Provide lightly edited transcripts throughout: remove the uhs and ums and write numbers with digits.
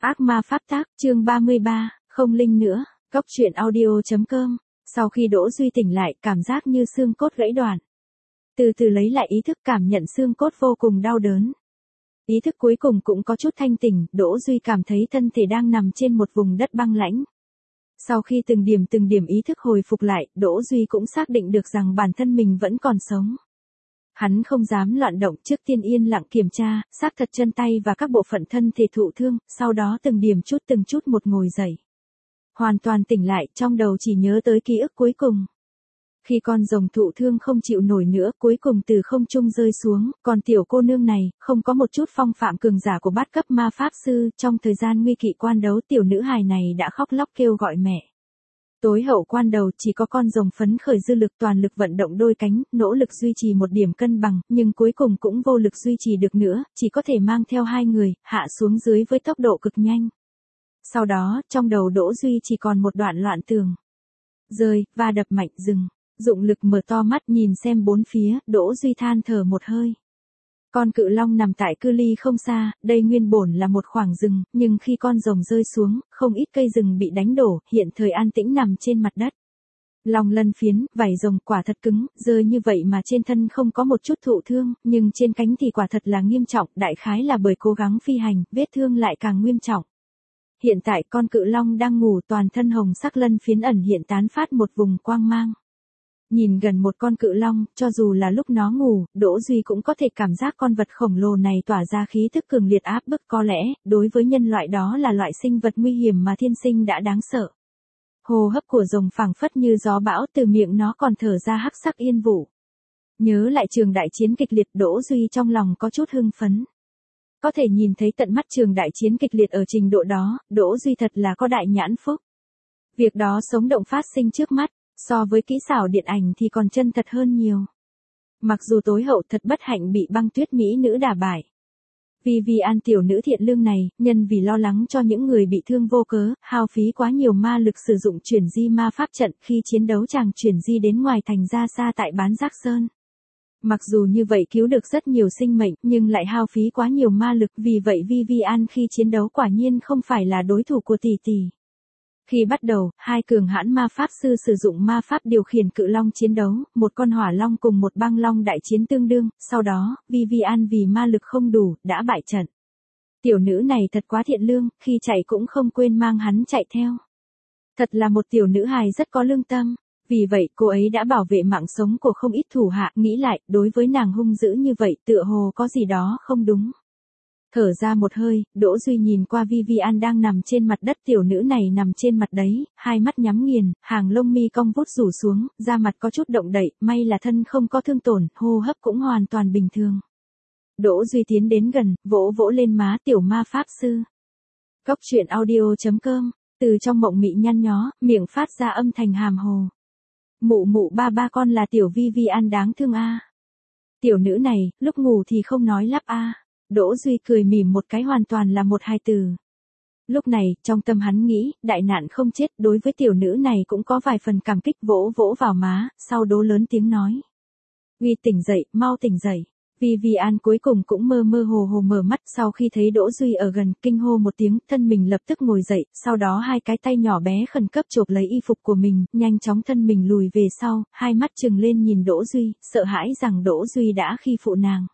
Ác ma pháp tác, chương 33, không linh nữa, Cốc truyện audio.com. Sau khi Đỗ Duy tỉnh lại, cảm giác như xương cốt gãy đoạn. Từ từ lấy lại ý thức, cảm nhận xương cốt vô cùng đau đớn. Ý thức cuối cùng cũng có chút thanh tỉnh, Đỗ Duy cảm thấy thân thể đang nằm trên một vùng đất băng lãnh. Sau khi từng điểm ý thức hồi phục lại, Đỗ Duy cũng xác định được rằng bản thân mình vẫn còn sống. Hắn không dám loạn động, trước tiên yên lặng kiểm tra, xác thật chân tay và các bộ phận thân thể thụ thương, sau đó từng chút một ngồi dậy. Hoàn toàn tỉnh lại, trong đầu chỉ nhớ tới ký ức cuối cùng. Khi con rồng thụ thương không chịu nổi nữa, cuối cùng từ không trung rơi xuống, còn tiểu cô nương này, không có một chút phong phạm cường giả của bát cấp ma pháp sư, trong thời gian nguy kỵ quan đấu tiểu nữ hài này đã khóc lóc kêu gọi mẹ. Tối hậu quan đầu chỉ có con rồng phấn khởi dư lực toàn lực vận động đôi cánh, nỗ lực duy trì một điểm cân bằng, nhưng cuối cùng cũng vô lực duy trì được nữa, chỉ có thể mang theo hai người, hạ xuống dưới với tốc độ cực nhanh. Sau đó, trong đầu Đỗ Duy chỉ còn một đoạn loạn tường. Rơi, va đập mạnh dừng. Dụng lực mở to mắt nhìn xem bốn phía, Đỗ Duy than thở một hơi. Con cự long nằm tại cự ly không xa, đây nguyên bổn là một khoảng rừng, nhưng khi con rồng rơi xuống, không ít cây rừng bị đánh đổ, hiện thời an tĩnh nằm trên mặt đất. Long lân phiến, vảy rồng quả thật cứng, rơi như vậy mà trên thân không có một chút thụ thương, nhưng trên cánh thì quả thật là nghiêm trọng, đại khái là bởi cố gắng phi hành, vết thương lại càng nghiêm trọng. Hiện tại con cự long đang ngủ, toàn thân hồng sắc lân phiến ẩn hiện tán phát một vùng quang mang. Nhìn gần một con cự long, cho dù là lúc nó ngủ, Đỗ Duy cũng có thể cảm giác con vật khổng lồ này tỏa ra khí thức cường liệt áp bức, có lẽ, đối với nhân loại đó là loại sinh vật nguy hiểm mà thiên sinh đã đáng sợ. Hô hấp của rồng phảng phất như gió bão, từ miệng nó còn thở ra hắc sắc yên vụ. Nhớ lại trường đại chiến kịch liệt, Đỗ Duy trong lòng có chút hưng phấn. Có thể nhìn thấy tận mắt trường đại chiến kịch liệt ở trình độ đó, Đỗ Duy thật là có đại nhãn phúc. Việc đó sống động phát sinh trước mắt. So với kỹ xảo điện ảnh thì còn chân thật hơn nhiều. Mặc dù tối hậu thật bất hạnh bị băng tuyết mỹ nữ đả bại. Vivian tiểu nữ thiện lương này, nhân vì lo lắng cho những người bị thương vô cớ, hao phí quá nhiều ma lực sử dụng chuyển di ma pháp trận, khi chiến đấu chàng chuyển di đến ngoài thành ra xa tại Bán Giác Sơn. Mặc dù như vậy cứu được rất nhiều sinh mệnh, nhưng lại hao phí quá nhiều ma lực, vì vậy Vivian khi chiến đấu quả nhiên không phải là đối thủ của tỷ tỷ. Khi bắt đầu, hai cường hãn ma pháp sư sử dụng ma pháp điều khiển cự long chiến đấu, một con hỏa long cùng một băng long đại chiến tương đương, sau đó, Vivian vì ma lực không đủ, đã bại trận. Tiểu nữ này thật quá thiện lương, khi chạy cũng không quên mang hắn chạy theo. Thật là một tiểu nữ hài rất có lương tâm, vì vậy cô ấy đã bảo vệ mạng sống của không ít thủ hạ, nghĩ lại, đối với nàng hung dữ như vậy, tựa hồ có gì đó không đúng. Thở ra một hơi, Đỗ Duy nhìn qua Vivian đang nằm trên mặt đất, tiểu nữ này nằm trên mặt đấy, hai mắt nhắm nghiền, hàng lông mi cong vút rủ xuống, da mặt có chút động đậy, may là thân không có thương tổn, hô hấp cũng hoàn toàn bình thường. Đỗ Duy tiến đến gần, vỗ vỗ lên má tiểu ma pháp sư. Cốc truyện audio.com, từ trong mộng mị nhăn nhó, miệng phát ra âm thanh hàm hồ. Mụ mụ ba con là tiểu Vivian đáng thương a. Tiểu nữ này, lúc ngủ thì không nói lắp a. Đỗ Duy cười mỉm một cái, hoàn toàn là một hài từ. Lúc này, trong tâm hắn nghĩ, đại nạn không chết, đối với tiểu nữ này cũng có vài phần cảm kích, vỗ vỗ vào má, sau đó lớn tiếng nói. Uy tỉnh dậy, mau tỉnh dậy. Vivian cuối cùng cũng mơ mơ hồ hồ mở mắt, sau khi thấy Đỗ Duy ở gần, kinh hô một tiếng, thân mình lập tức ngồi dậy, sau đó hai cái tay nhỏ bé khẩn cấp chộp lấy y phục của mình, nhanh chóng thân mình lùi về sau, hai mắt trừng lên nhìn Đỗ Duy, sợ hãi rằng Đỗ Duy đã khi phụ nàng.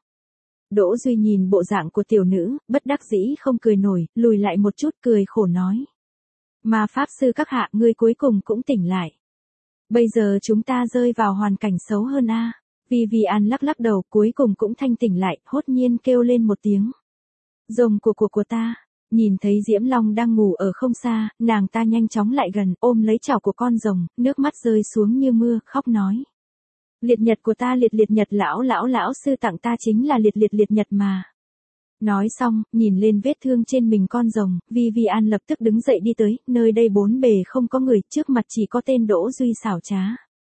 Đỗ Duy nhìn bộ dạng của tiểu nữ, bất đắc dĩ không cười nổi, lùi lại một chút, cười khổ nói. Ma pháp sư các hạ, ngươi cuối cùng cũng tỉnh lại. Bây giờ chúng ta rơi vào hoàn cảnh xấu hơn a. Vivian lắc lắc đầu, cuối cùng cũng thanh tỉnh lại, hốt nhiên kêu lên một tiếng. Rồng của ta. Nhìn thấy Diễm Long đang ngủ ở không xa, nàng ta nhanh chóng lại gần, ôm lấy chảo của con rồng, nước mắt rơi xuống như mưa, khóc nói. Liệt nhật của ta, liệt nhật lão sư tặng ta chính là liệt nhật mà. Nói xong, nhìn lên vết thương trên mình con rồng, Vivian lập tức đứng dậy đi tới, nơi đây bốn bề không có người, trước mặt chỉ có tên Đỗ Duy xảo trá.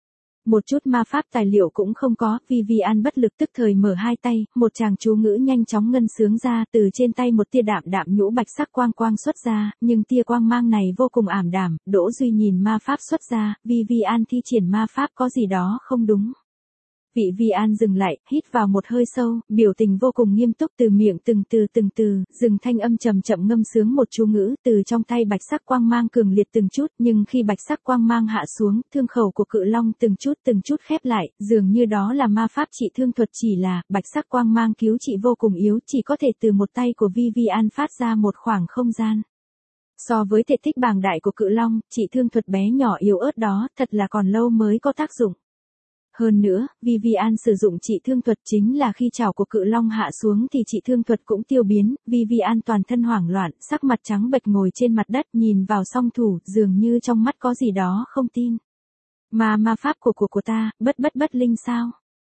Một chút ma pháp tài liệu cũng không có, Vivian bất lực tức thời mở hai tay, một tràng chú ngữ nhanh chóng ngân sướng ra, từ trên tay một tia đạm nhũ bạch sắc quang xuất ra, nhưng tia quang mang này vô cùng ảm đạm, Đỗ Duy nhìn ma pháp xuất ra, Vivian thi triển ma pháp có gì đó không đúng. Vị Vi An dừng lại, hít vào một hơi sâu, biểu tình vô cùng nghiêm túc từ miệng từng từ, dừng thanh âm chậm chậm ngâm sướng một chú ngữ, từ trong tay bạch sắc quang mang cường liệt từng chút, nhưng khi bạch sắc quang mang hạ xuống, thương khẩu của cự long từng chút khép lại, dường như đó là ma pháp trị thương thuật, chỉ là, bạch sắc quang mang cứu trị vô cùng yếu, chỉ có thể từ một tay của Vi An phát ra một khoảng không gian. So với thể tích bàng đại của cự long, trị thương thuật bé nhỏ yếu ớt đó, thật là còn lâu mới có tác dụng. Hơn nữa, Vivian sử dụng trị thương thuật chính là khi chảo của cự long hạ xuống thì trị thương thuật cũng tiêu biến, Vivian toàn thân hoảng loạn, sắc mặt trắng bệch ngồi trên mặt đất nhìn vào song thủ, dường như trong mắt có gì đó không tin. Ma pháp của ta, bất linh sao?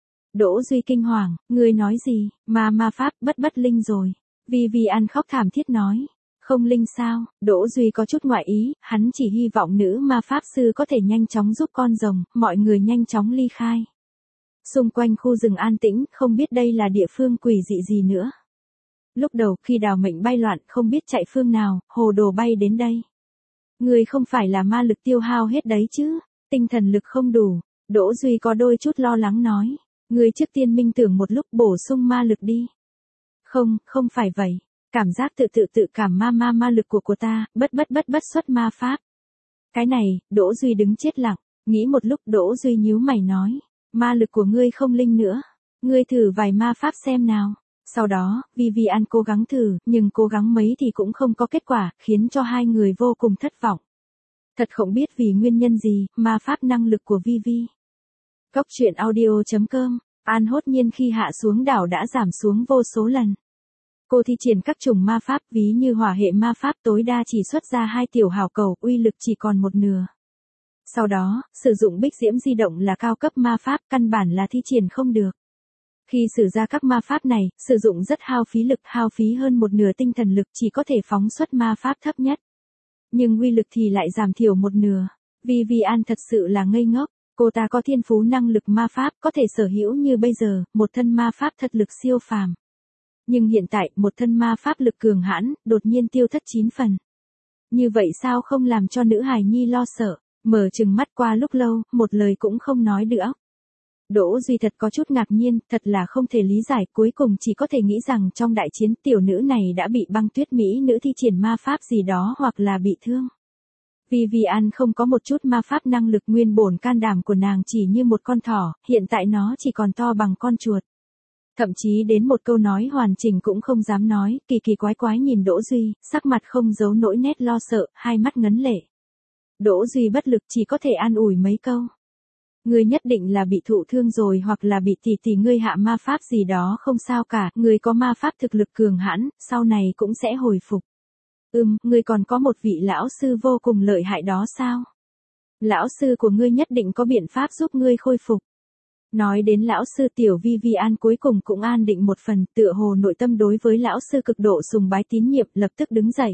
Đỗ Duy kinh hoàng, ngươi nói gì, ma pháp, bất linh rồi. Vivian khóc thảm thiết nói. Không linh sao, Đỗ Duy có chút ngoại ý, hắn chỉ hy vọng nữ ma pháp sư có thể nhanh chóng giúp con rồng, mọi người nhanh chóng ly khai. Xung quanh khu rừng an tĩnh, không biết đây là địa phương quỷ dị gì nữa. Lúc đầu khi đào mệnh bay loạn, không biết chạy phương nào, hồ đồ bay đến đây. Người không phải là ma lực tiêu hao hết đấy chứ, tinh thần lực không đủ, Đỗ Duy có đôi chút lo lắng nói. Người trước tiên minh tưởng một lúc bổ sung ma lực đi. Không phải vậy. Cảm giác tự cảm ma lực của ta, bất xuất ma pháp. Cái này, Đỗ Duy đứng chết lặng, nghĩ một lúc Đỗ Duy nhíu mày nói, ma lực của ngươi không linh nữa, ngươi thử vài ma pháp xem nào. Sau đó, Vivian cố gắng thử, nhưng cố gắng mấy thì cũng không có kết quả, khiến cho hai người vô cùng thất vọng. Thật không biết vì nguyên nhân gì, ma pháp năng lực của Vivi. Cốc truyện audio.com, An hốt nhiên khi hạ xuống đảo đã giảm xuống vô số lần. Cô thi triển các chủng ma pháp ví như hỏa hệ ma pháp tối đa chỉ xuất ra 2 tiểu hào cầu, uy lực chỉ còn một nửa. Sau đó, sử dụng bích diễm di động là cao cấp ma pháp, căn bản là thi triển không được. Khi sử ra các ma pháp này, sử dụng rất hao phí lực, hao phí hơn một nửa tinh thần lực, chỉ có thể phóng xuất ma pháp thấp nhất. Nhưng uy lực thì lại giảm thiểu một nửa. Vivian thật sự là ngây ngốc, cô ta có thiên phú năng lực ma pháp, có thể sở hữu như bây giờ, một thân ma pháp thật lực siêu phàm. Nhưng hiện tại, một thân ma pháp lực cường hãn, đột nhiên tiêu thất 9 phần. Như vậy sao không làm cho nữ hài nhi lo sợ, mở trừng mắt qua lúc lâu, một lời cũng không nói được. Đỗ Duy thật có chút ngạc nhiên, thật là không thể lý giải, cuối cùng chỉ có thể nghĩ rằng trong đại chiến tiểu nữ này đã bị băng tuyết mỹ nữ thi triển ma pháp gì đó hoặc là bị thương. Vivian không có một chút ma pháp năng lực, nguyên bổn can đảm của nàng chỉ như một con thỏ, hiện tại nó chỉ còn to bằng con chuột. Thậm chí đến một câu nói hoàn chỉnh cũng không dám nói, kỳ quái nhìn Đỗ Duy, sắc mặt không giấu nỗi nét lo sợ, hai mắt ngấn lệ. Đỗ Duy bất lực chỉ có thể an ủi mấy câu. Ngươi nhất định là bị thụ thương rồi hoặc là bị tỷ ngươi hạ ma pháp gì đó, không sao cả, ngươi có ma pháp thực lực cường hãn, sau này cũng sẽ hồi phục. Ngươi còn có một vị lão sư vô cùng lợi hại đó sao? Lão sư của ngươi nhất định có biện pháp giúp ngươi khôi phục. Nói đến lão sư, tiểu Vivian cuối cùng cũng an định một phần, tựa hồ nội tâm đối với lão sư cực độ sùng bái tín nhiệm, lập tức đứng dậy.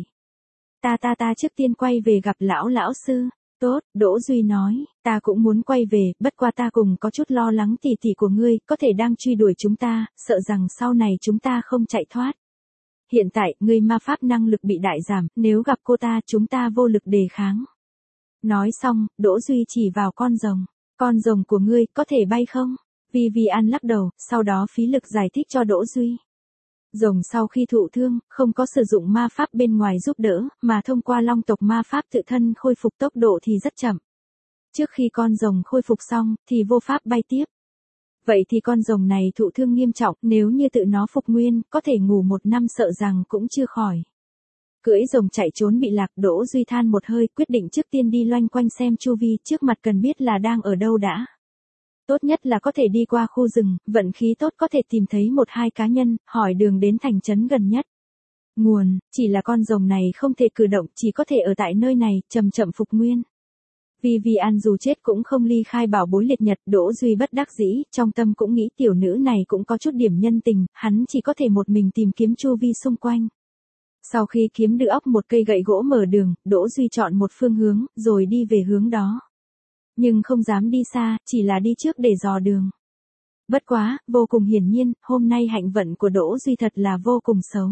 Ta trước tiên quay về gặp lão sư. Tốt, Đỗ Duy nói, ta cũng muốn quay về, bất qua ta cùng có chút lo lắng tỷ của ngươi, có thể đang truy đuổi chúng ta, sợ rằng sau này chúng ta không chạy thoát. Hiện tại, ngươi ma pháp năng lực bị đại giảm, nếu gặp cô ta chúng ta vô lực đề kháng. Nói xong, Đỗ Duy chỉ vào con rồng. Con rồng của ngươi có thể bay không? Vivian lắc đầu, sau đó phí lực giải thích cho Đỗ Duy. Rồng sau khi thụ thương, không có sử dụng ma pháp bên ngoài giúp đỡ, mà thông qua long tộc ma pháp tự thân khôi phục tốc độ thì rất chậm. Trước khi con rồng khôi phục xong, thì vô pháp bay tiếp. Vậy thì con rồng này thụ thương nghiêm trọng, nếu như tự nó phục nguyên, có thể ngủ 1 năm sợ rằng cũng chưa khỏi. Cưỡi rồng chạy trốn bị lạc, Đỗ Duy than một hơi, quyết định trước tiên đi loanh quanh xem chu vi, trước mặt cần biết là đang ở đâu đã. Tốt nhất là có thể đi qua khu rừng, vận khí tốt có thể tìm thấy 1-2 cá nhân, hỏi đường đến thành trấn gần nhất. Nguồn, chỉ là con rồng này không thể cử động, chỉ có thể ở tại nơi này, chậm phục nguyên. Vivian dù chết cũng không ly khai bảo bối liệt nhật, Đỗ Duy bất đắc dĩ, trong tâm cũng nghĩ tiểu nữ này cũng có chút điểm nhân tình, hắn chỉ có thể một mình tìm kiếm chu vi xung quanh. Sau khi kiếm được ốc một cây gậy gỗ mở đường, Đỗ Duy chọn một phương hướng, rồi đi về hướng đó. Nhưng không dám đi xa, chỉ là đi trước để dò đường. Bất quá, vô cùng hiển nhiên, hôm nay hạnh vận của Đỗ Duy thật là vô cùng xấu.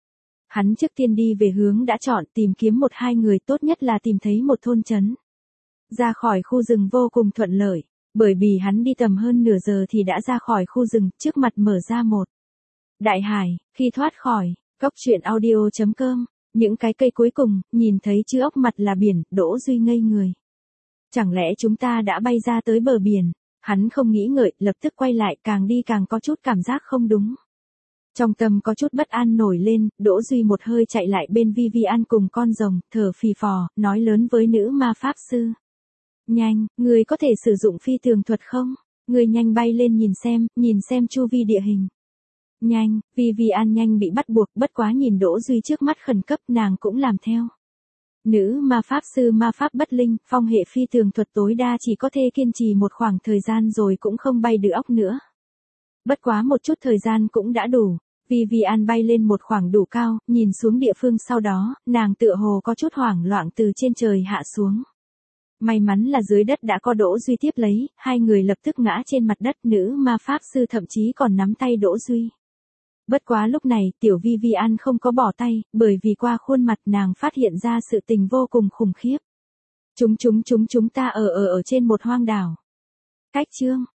Hắn trước tiên đi về hướng đã chọn, tìm kiếm 1-2 người, tốt nhất là tìm thấy một thôn trấn. Ra khỏi khu rừng vô cùng thuận lợi. Bởi vì hắn đi tầm hơn nửa giờ thì đã ra khỏi khu rừng, trước mặt mở ra một đại hải, khi thoát khỏi, Cốc truyện audio.com, những cái cây cuối cùng, nhìn thấy chữ ốc mặt là biển, Đỗ Duy ngây người. Chẳng lẽ chúng ta đã bay ra tới bờ biển? Hắn không nghĩ ngợi, lập tức quay lại, càng đi càng có chút cảm giác không đúng. Trong tâm có chút bất an nổi lên, Đỗ Duy một hơi chạy lại bên Vivian cùng con rồng, thở phì phò, nói lớn với nữ ma pháp sư. Nhanh, người có thể sử dụng phi tường thuật không? Người nhanh bay lên nhìn xem chu vi địa hình. Nhanh, Vivian nhanh bị bắt buộc, bất quá nhìn Đỗ Duy trước mắt khẩn cấp, nàng cũng làm theo. Nữ ma pháp sư ma pháp bất linh, phong hệ phi tường thuật tối đa chỉ có thể kiên trì một khoảng thời gian rồi cũng không bay được ốc nữa. Bất quá một chút thời gian cũng đã đủ. Vivian bay lên một khoảng đủ cao, nhìn xuống địa phương sau đó, nàng tựa hồ có chút hoảng loạn từ trên trời hạ xuống. May mắn là dưới đất đã có Đỗ Duy tiếp lấy, hai người lập tức ngã trên mặt đất, nữ ma pháp sư thậm chí còn nắm tay Đỗ Duy. Bất quá lúc này, tiểu Vivian không có bỏ tay, bởi vì qua khuôn mặt nàng phát hiện ra sự tình vô cùng khủng khiếp. Chúng ta ở trên một hoang đảo. Cách chương